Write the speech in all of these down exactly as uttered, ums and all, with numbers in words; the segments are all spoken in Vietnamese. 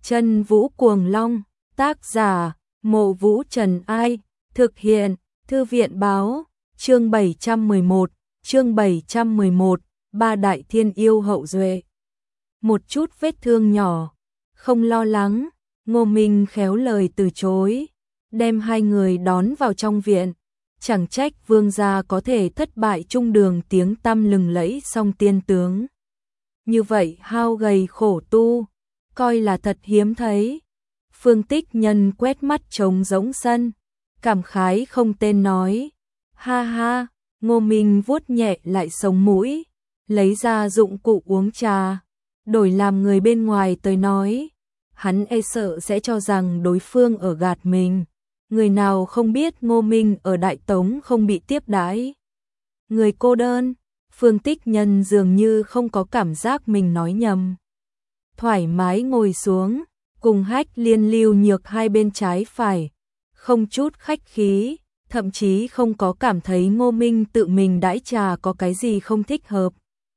Chân Vũ Cuồng Long, tác giả, Mộ Vũ Trần Ai, thực hiện, Thư viện báo, chương bảy trăm mười một, chương bảy trăm mười một, ba đại thiên yêu hậu duệ. Một chút vết thương nhỏ, không lo lắng, Ngô Minh khéo lời từ chối, đem hai người đón vào trong viện. Chẳng trách vương gia có thể thất bại chung đường tiếng tăm lừng lẫy song tiên tướng. Như vậy hao gầy khổ tu, coi là thật hiếm thấy. Phương Tích Nhân quét mắt trống rỗng sân, cảm khái không tên nói. Ha ha, Ngô Minh vuốt nhẹ lại sống mũi, lấy ra dụng cụ uống trà, đổi làm người bên ngoài tới nói. Hắn e sợ sẽ cho rằng đối phương ở gạt mình. Người nào không biết Ngô Minh ở Đại Tống không bị tiếp đãi. Người cô đơn, Phương Tích Nhân dường như không có cảm giác mình nói nhầm. Thoải mái ngồi xuống, cùng Hách Liên Lưu Nhược hai bên trái phải, không chút khách khí, thậm chí không có cảm thấy Ngô Minh tự mình đãi trà có cái gì không thích hợp.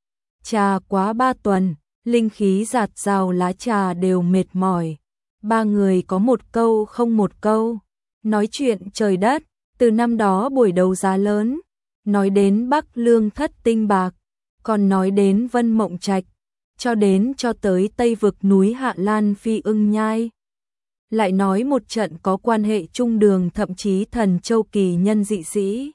Trà quá ba tuần, linh khí giạt rào lá trà đều mệt mỏi. Ba người có một câu không một câu, nói chuyện trời đất, từ năm đó buổi đấu giá lớn, nói đến Bắc Lương thất tinh bạc, còn nói đến Vân Mộng Trạch, cho đến cho tới Tây vực núi Hạ Lan Phi Ưng Nhai. Lại nói một trận có quan hệ trung đường thậm chí Thần Châu kỳ nhân dị sĩ.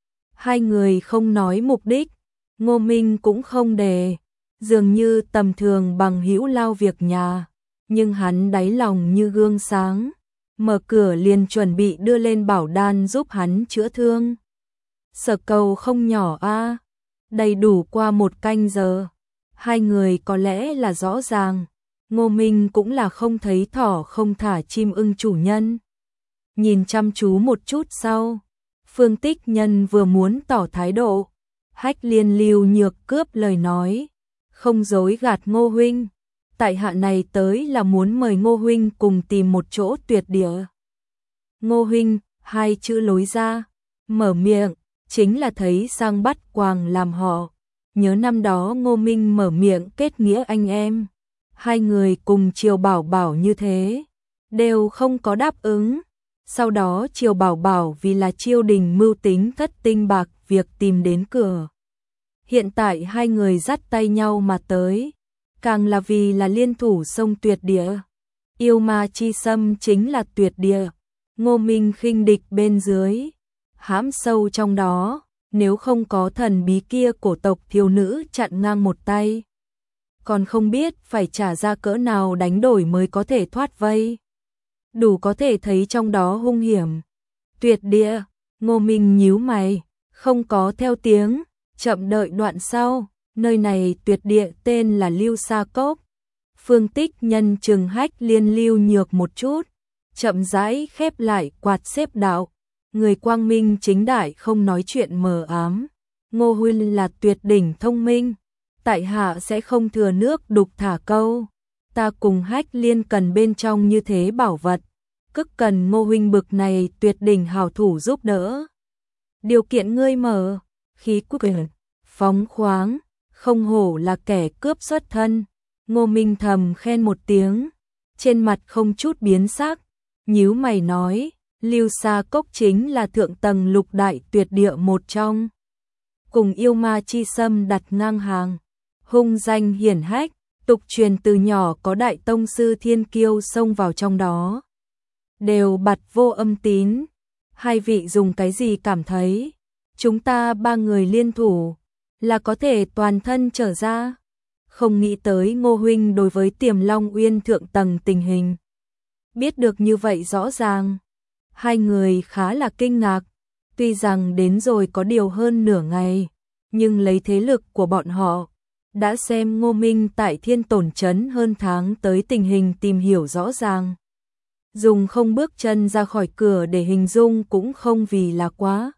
Hai người không nói mục đích, Ngô Minh cũng không đề, dường như tầm thường bằng hữu lao việc nhà, nhưng hắn đáy lòng như gương sáng, mở cửa liền chuẩn bị đưa lên bảo đan giúp hắn chữa thương. Sở cầu không nhỏ a, đầy đủ qua một canh giờ. Hai người có lẽ là rõ ràng, Ngô Minh cũng là không thấy thỏ không thả chim ưng chủ nhân. Nhìn chăm chú một chút sau, Phương Tích Nhân vừa muốn tỏ thái độ, Hách Liên Lưu Nhược cướp lời nói, không dối gạt Ngô huynh, tại hạ này tới là muốn mời Ngô huynh cùng tìm một chỗ tuyệt địa. Ngô huynh, hai chữ lối ra, mở miệng, chính là thấy sang bắt quàng làm họ. Nhớ năm đó Ngô Minh mở miệng kết nghĩa anh em, hai người cùng Triều Bảo Bảo như thế, đều không có đáp ứng. Sau đó Triều Bảo Bảo vì là Triều Đình mưu tính thất tinh bạc việc tìm đến cửa. Hiện tại hai người dắt tay nhau mà tới, càng là vì là liên thủ sông tuyệt địa. Yêu ma chi xâm chính là tuyệt địa, Ngô Minh khinh địch bên dưới, hãm sâu trong đó. Nếu không có thần bí kia cổ tộc thiếu nữ chặn ngang một tay, còn không biết phải trả ra cỡ nào đánh đổi mới có thể thoát vây. Đủ có thể thấy trong đó hung hiểm. Tuyệt địa, Ngô Minh nhíu mày, không có theo tiếng, chậm đợi đoạn sau, nơi này tuyệt địa tên là Lưu Sa Cốc. Phương Tích Nhân chừng Hách Liên Lưu Nhược một chút, chậm rãi khép lại quạt xếp đạo. Người quang minh chính đại không nói chuyện mờ ám. Ngô huynh là tuyệt đỉnh thông minh, tại hạ sẽ không thừa nước đục thả câu. Ta cùng Hách Liên cần bên trong như thế bảo vật, cực cần Ngô huynh bực này tuyệt đỉnh hảo thủ giúp đỡ. Điều kiện ngươi mở, khí quyền, phóng khoáng, không hổ là kẻ cướp xuất thân. Ngô Minh thầm khen một tiếng, trên mặt không chút biến sắc, nhíu mày nói. Lưu Sa Cốc chính là thượng tầng lục đại tuyệt địa một trong, cùng yêu ma chi xâm đặt ngang hàng, hung danh hiển hách, tục truyền từ nhỏ có đại tông sư thiên kiêu xông vào trong đó, đều bặt vô âm tín. Hai vị dùng cái gì cảm thấy, chúng ta ba người liên thủ, là có thể toàn thân trở ra? Không nghĩ tới Ngô huynh đối với Tiềm Long Uyên thượng tầng tình hình, biết được như vậy rõ ràng. Hai người khá là kinh ngạc, tuy rằng đến rồi có điều hơn nửa ngày, nhưng lấy thế lực của bọn họ, đã xem Ngô Minh tại Thiên Tổn Trấn hơn tháng tới tình hình tìm hiểu rõ ràng. Dùng không bước chân ra khỏi cửa để hình dung cũng không vì là quá.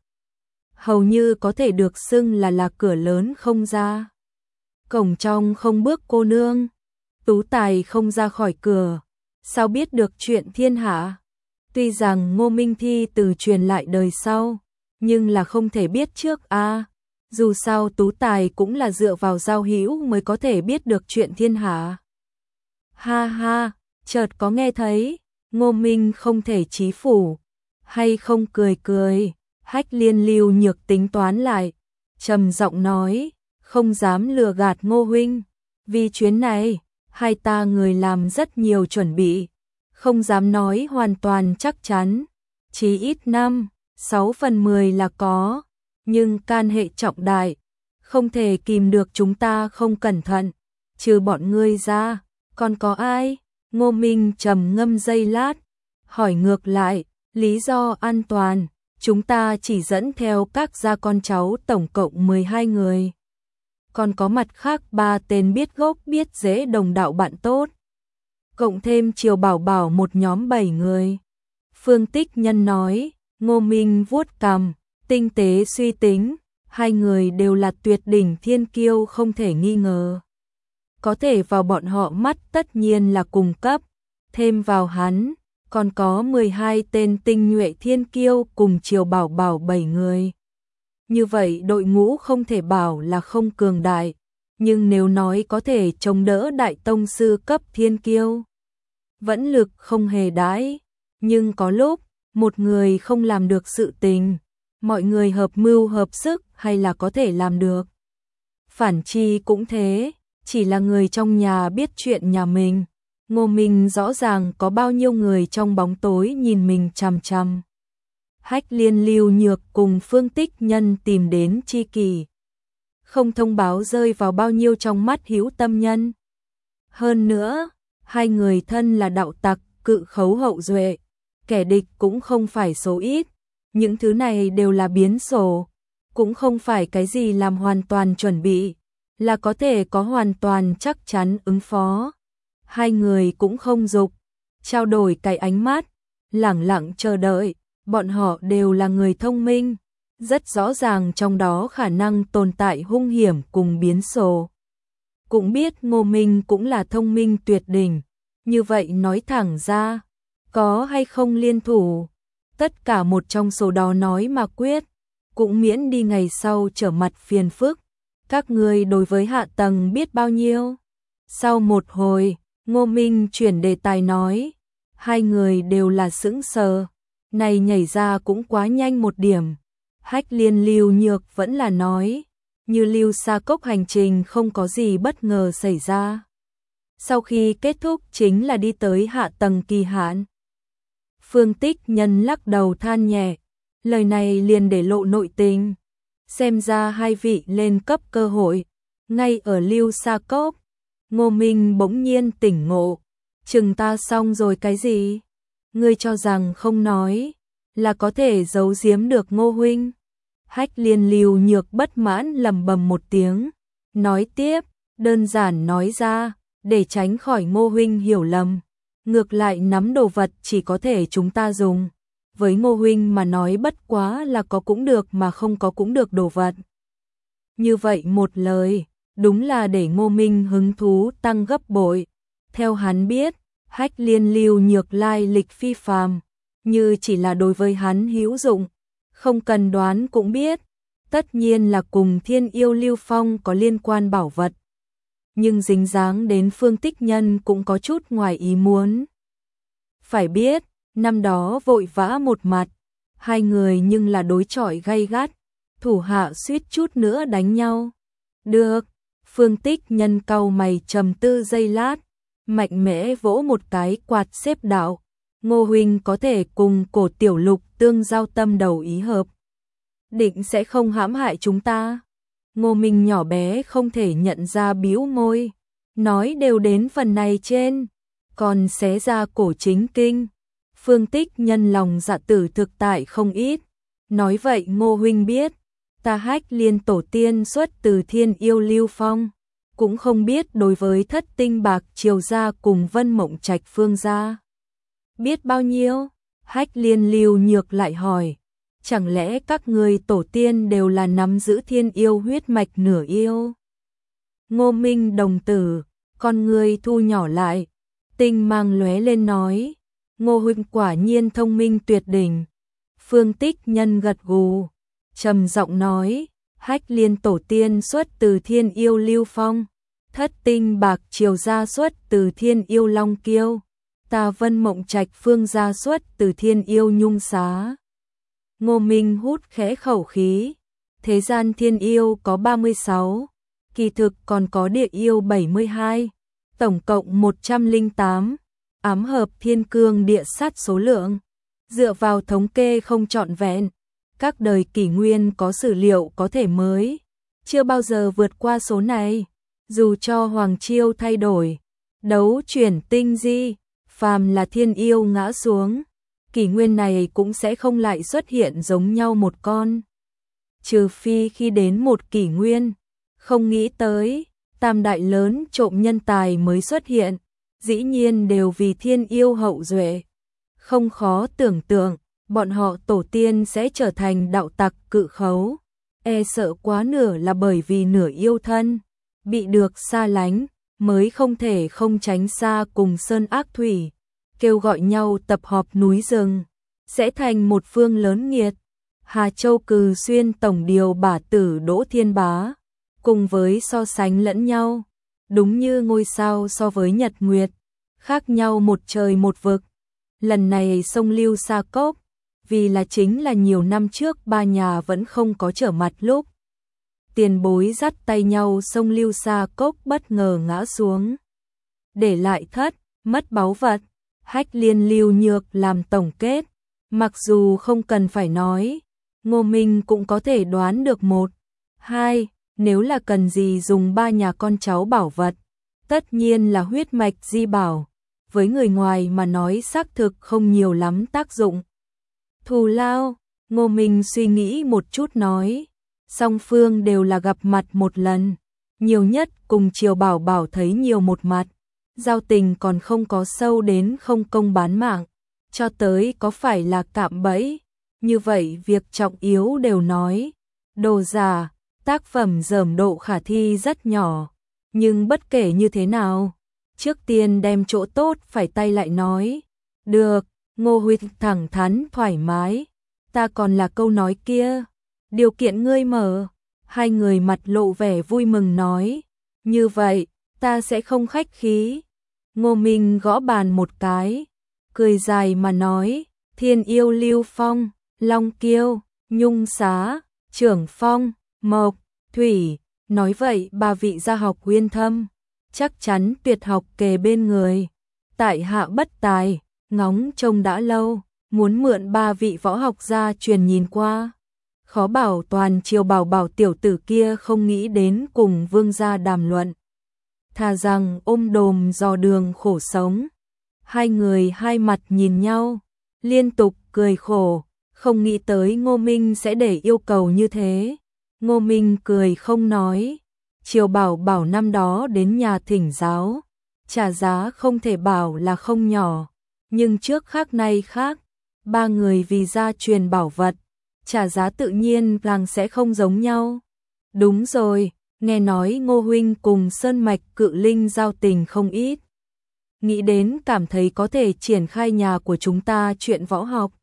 Hầu như có thể được xưng là là cửa lớn không ra. Cổng trong không bước cô nương, tú tài không ra khỏi cửa, sao biết được chuyện thiên hạ? Tuy rằng Ngô Minh thi từ truyền lại đời sau, nhưng là không thể biết trước a. À, dù sao tú tài cũng là dựa vào giao hữu mới có thể biết được chuyện thiên hạ. Ha ha, chợt có nghe thấy, Ngô Minh không thể chí phủ, hay không cười cười, Hách Liên Lưu Nhược tính toán lại, trầm giọng nói, không dám lừa gạt Ngô huynh, vì chuyến này, hai ta người làm rất nhiều chuẩn bị, không dám nói hoàn toàn chắc chắn, chí ít năm, sáu phần mười là có, nhưng can hệ trọng đại, không thể kìm được chúng ta không cẩn thận, trừ bọn ngươi ra, còn có ai? Ngô Minh trầm ngâm giây lát, hỏi ngược lại, lý do an toàn, chúng ta chỉ dẫn theo các gia con cháu tổng cộng mười hai người. Còn có mặt khác ba tên biết gốc biết rễ đồng đạo bạn tốt. Cộng thêm Triều Bảo Bảo một nhóm bảy người. Phương Tích Nhân nói, Ngô Minh vuốt cằm, tinh tế suy tính, hai người đều là tuyệt đỉnh thiên kiêu không thể nghi ngờ. Có thể vào bọn họ mắt tất nhiên là cùng cấp, thêm vào hắn, còn có mười hai tên tinh nhuệ thiên kiêu cùng Triều Bảo Bảo bảy người. Như vậy đội ngũ không thể bảo là không cường đại, nhưng nếu nói có thể chống đỡ đại tông sư cấp thiên kiêu, vẫn lực không hề đãi, nhưng có lúc, một người không làm được sự tình, mọi người hợp mưu hợp sức hay là có thể làm được. Phản chi cũng thế, chỉ là người trong nhà biết chuyện nhà mình, Ngô Minh rõ ràng có bao nhiêu người trong bóng tối nhìn mình chằm chằm. Hách Liên Lưu Nhược cùng Phương Tích Nhân tìm đến tri kỷ, không thông báo rơi vào bao nhiêu trong mắt hữu tâm nhân. Hơn nữa, hai người thân là đạo tặc, cự khấu hậu duệ, kẻ địch cũng không phải số ít, những thứ này đều là biến số, cũng không phải cái gì làm hoàn toàn chuẩn bị, là có thể có hoàn toàn chắc chắn ứng phó. Hai người cũng không dục, trao đổi cái ánh mắt, lẳng lặng chờ đợi, bọn họ đều là người thông minh, rất rõ ràng trong đó khả năng tồn tại hung hiểm cùng biến số. Cũng biết Ngô Minh cũng là thông minh tuyệt đỉnh, như vậy nói thẳng ra, có hay không liên thủ, tất cả một trong số đó nói mà quyết, cũng miễn đi ngày sau trở mặt phiền phức. Các ngươi đối với hạ tầng biết bao nhiêu? Sau một hồi, Ngô Minh chuyển đề tài nói, hai người đều là sững sờ, này nhảy ra cũng quá nhanh một điểm. Hách Liên Lưu Nhược vẫn là nói, như Lưu Sa Cốc hành trình không có gì bất ngờ xảy ra. Sau khi kết thúc chính là đi tới hạ tầng kỳ hạn. Phương Tích Nhân lắc đầu than nhẹ, lời này liền để lộ nội tình. Xem ra hai vị lên cấp cơ hội, ngay ở Lưu Sa Cốc. Ngô Minh bỗng nhiên tỉnh ngộ, chừng ta xong rồi cái gì? Ngươi cho rằng không nói, là có thể giấu giếm được Ngô huynh. Hách Liên Lưu Nhược bất mãn lầm bầm một tiếng, nói tiếp, đơn giản nói ra, để tránh khỏi Ngô huynh hiểu lầm. Ngược lại nắm đồ vật chỉ có thể chúng ta dùng. Với Ngô huynh mà nói bất quá là có cũng được mà không có cũng được đồ vật. Như vậy một lời, đúng là để Ngô Minh hứng thú tăng gấp bội. Theo hắn biết, Hách Liên Lưu Nhược lai lịch phi phàm, như chỉ là đối với hắn hữu dụng, không cần đoán cũng biết, tất nhiên là cùng Thiên Yêu Lưu Phong có liên quan bảo vật. Nhưng dính dáng đến Phương Tích Nhân cũng có chút ngoài ý muốn. Phải biết, năm đó vội vã một mặt, hai người nhưng là đối chọi gay gắt, thủ hạ suýt chút nữa đánh nhau. Được, Phương Tích Nhân cau mày trầm tư giây lát, mạnh mẽ vỗ một cái quạt xếp đạo, Ngô huynh có thể cùng Cổ Tiểu Lục tương giao tâm đầu ý hợp, định sẽ không hãm hại chúng ta. Ngô Minh nhỏ bé không thể nhận ra bĩu môi, nói đều đến phần này trên, còn xé ra cổ chính kinh. Phương Tích Nhân lòng dạ tử thực tại không ít, nói vậy Ngô huynh biết, ta Hách Liên tổ tiên xuất từ Thiên Yêu Lưu Phong, cũng không biết đối với Thất Tinh Bạc Triều gia cùng Vân Mộng Trạch Phương gia biết bao nhiêu. Hách Liên Lưu Nhược lại hỏi, chẳng lẽ các ngươi tổ tiên đều là nắm giữ thiên yêu huyết mạch nửa yêu? Ngô Minh đồng tử, con ngươi thu nhỏ lại, tinh mang lóe lên nói, Ngô huynh quả nhiên thông minh tuyệt đỉnh. Phương Tích Nhân gật gù, trầm giọng nói, Hách Liên tổ tiên xuất từ Thiên Yêu Lưu Phong, Thất Tinh Bạc Triều gia xuất từ Thiên Yêu Long Kiêu, ta Vân Mộng Trạch phương gia xuất từ Thiên Yêu Nhung Xá. Ngô Minh hút khẽ khẩu khí, thế gian thiên yêu có ba mươi sáu, kỳ thực còn có địa yêu bảy mươi hai, tổng cộng một trăm lẻ tám, ám hợp thiên cương địa sát số lượng. Dựa vào thống kê không trọn vẹn, các đời kỷ nguyên có sử liệu có thể mới chưa bao giờ vượt qua số này. Dù cho Hoàng Chiêu thay đổi, đấu chuyển tinh di, phàm là thiên yêu ngã xuống, kỷ nguyên này cũng sẽ không lại xuất hiện giống nhau một con. Trừ phi khi đến một kỷ nguyên, không nghĩ tới, tam đại lớn trộm nhân tài mới xuất hiện, dĩ nhiên đều vì thiên yêu hậu duệ. Không khó tưởng tượng, bọn họ tổ tiên sẽ trở thành đạo tặc cự khấu, e sợ quá nửa là bởi vì nửa yêu thân, bị được xa lánh, mới không thể không tránh xa cùng sơn ác thủy, kêu gọi nhau tập họp núi rừng, sẽ thành một phương lớn nghiệt. Hà Châu Cừ Xuyên tổng điều bả tử Đỗ Thiên Bá, cùng với so sánh lẫn nhau, đúng như ngôi sao so với nhật nguyệt, khác nhau một trời một vực. Lần này sông Lưu Sa Cốc, vì là chính là nhiều năm trước ba nhà vẫn không có trở mặt lúc. Tiền bối dắt tay nhau sông Lưu Sa Cốc bất ngờ ngã xuống, để lại thất, mất báu vật. Hách Liên Lưu Nhược làm tổng kết, mặc dù không cần phải nói, Ngô Minh cũng có thể đoán được một, hai, nếu là cần gì dùng ba nhà con cháu bảo vật, tất nhiên là huyết mạch di bảo, với người ngoài mà nói xác thực không nhiều lắm tác dụng. Thù lao, Ngô Minh suy nghĩ một chút nói, song phương đều là gặp mặt một lần, nhiều nhất cùng Triều Bảo Bảo thấy nhiều một mặt, giao tình còn không có sâu đến không công bán mạng, cho tới có phải là cạm bẫy, như vậy việc trọng yếu đều nói, đồ giả, tác phẩm dởm độ khả thi rất nhỏ, nhưng bất kể như thế nào, trước tiên đem chỗ tốt phải tay lại nói, được, Ngô huynh thẳng thắn thoải mái, ta còn là câu nói kia, điều kiện ngươi mở, hai người mặt lộ vẻ vui mừng nói, như vậy, ta sẽ không khách khí. Ngô Minh gõ bàn một cái, cười dài mà nói, Thiên Yêu Lưu Phong, Long Kiêu, Nhung Xá, Trưởng Phong, Mộc, Thủy, nói vậy ba vị gia học uyên thâm, chắc chắn tuyệt học kề bên người. Tại hạ bất tài, ngóng trông đã lâu, muốn mượn ba vị võ học gia truyền nhìn qua. Khó bảo toàn Triều Bảo Bảo tiểu tử kia không nghĩ đến cùng vương gia đàm luận. Thà rằng ôm đồm dò đường khổ sống. Hai người hai mặt nhìn nhau, liên tục cười khổ, không nghĩ tới Ngô Minh sẽ để yêu cầu như thế. Ngô Minh cười không nói, Triều Bảo Bảo năm đó đến nhà thỉnh giáo, trả giá không thể bảo là không nhỏ, nhưng trước khác nay khác, ba người vì gia truyền bảo vật, trả giá tự nhiên càng sẽ không giống nhau. Đúng rồi, nghe nói Ngô huynh cùng Sơn Mạch Cự Linh giao tình không ít. Nghĩ đến cảm thấy có thể triển khai nhà của chúng ta chuyện võ học.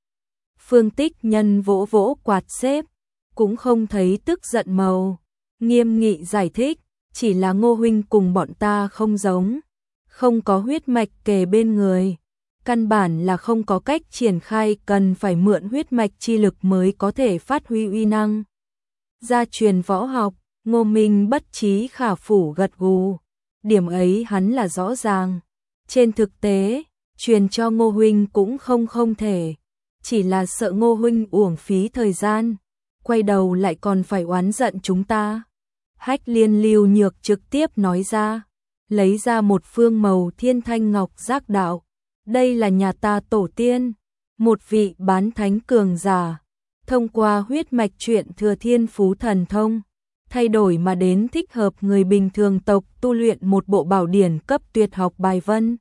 Phương Tích Nhân vỗ vỗ quạt xếp, cũng không thấy tức giận màu, nghiêm nghị giải thích, chỉ là Ngô huynh cùng bọn ta không giống, không có huyết mạch kề bên người, căn bản là không có cách triển khai, cần phải mượn huyết mạch chi lực mới có thể phát huy uy năng. Gia truyền võ học, Ngô Minh bất trí khả phủ gật gù, điểm ấy hắn là rõ ràng. Trên thực tế, truyền cho Ngô huynh cũng không không thể, chỉ là sợ Ngô huynh uổng phí thời gian, quay đầu lại còn phải oán giận chúng ta. Hách Liên Lưu Nhược trực tiếp nói ra, lấy ra một phương màu thiên thanh ngọc giác đạo. Đây là nhà ta tổ tiên, một vị bán thánh cường giả, thông qua huyết mạch chuyện thừa thiên phú thần thông, thay đổi mà đến thích hợp người bình thường tộc tu luyện một bộ bảo điển cấp tuyệt học bài vân.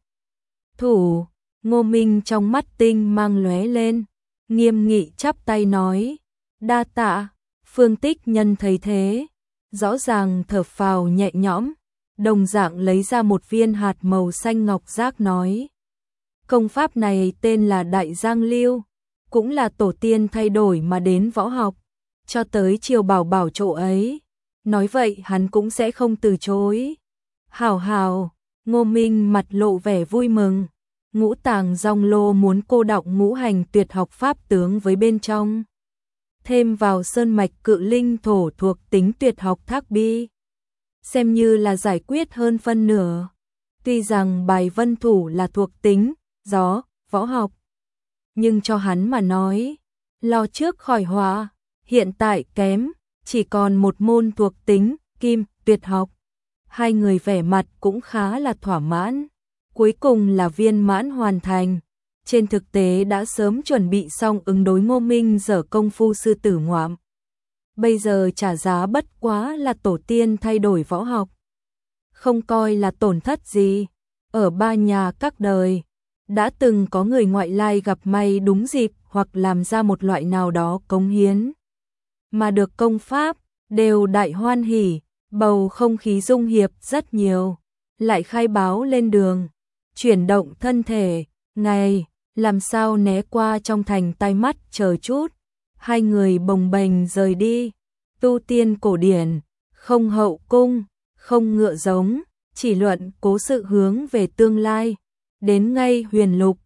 Thủ, Ngô Minh trong mắt tinh mang lóe lên, nghiêm nghị chắp tay nói, đa tạ. Phương Tích Nhân thấy thế, rõ ràng thở phào nhẹ nhõm, đồng dạng lấy ra một viên hạt màu xanh ngọc giác nói, công pháp này tên là Đại Giang Lưu, cũng là tổ tiên thay đổi mà đến võ học, cho tới Triều Bảo Bảo chỗ ấy, nói vậy hắn cũng sẽ không từ chối. Hảo hảo, Ngô Minh mặt lộ vẻ vui mừng, Ngũ Tàng Dong Lô muốn cô đọc ngũ hành tuyệt học pháp tướng với bên trong. Thêm vào sơn mạch cự linh thổ thuộc tính tuyệt học thác bi. Xem như là giải quyết hơn phân nửa. Tuy rằng bài vân thủ là thuộc tính, gió, võ học. Nhưng cho hắn mà nói, lo trước khỏi họa, hiện tại kém, chỉ còn một môn thuộc tính, kim, tuyệt học. Hai người vẻ mặt cũng khá là thỏa mãn. Cuối cùng là viên mãn hoàn thành. Trên thực tế đã sớm chuẩn bị xong ứng đối Ngô Minh dở công phu sư tử ngoạm. Bây giờ trả giá bất quá là tổ tiên thay đổi võ học. Không coi là tổn thất gì. Ở ba nhà các đời, đã từng có người ngoại lai gặp may đúng dịp hoặc làm ra một loại nào đó cống hiến. Mà được công pháp, đều đại hoan hỉ, bầu không khí dung hiệp rất nhiều. Lại khai báo lên đường, chuyển động thân thể, ngày, làm sao né qua trong thành tai mắt chờ chút. Hai người bồng bềnh rời đi, tu tiên cổ điển, không hậu cung, không ngựa giống, chỉ luận cố sự hướng về tương lai. Đến ngay huyền lục,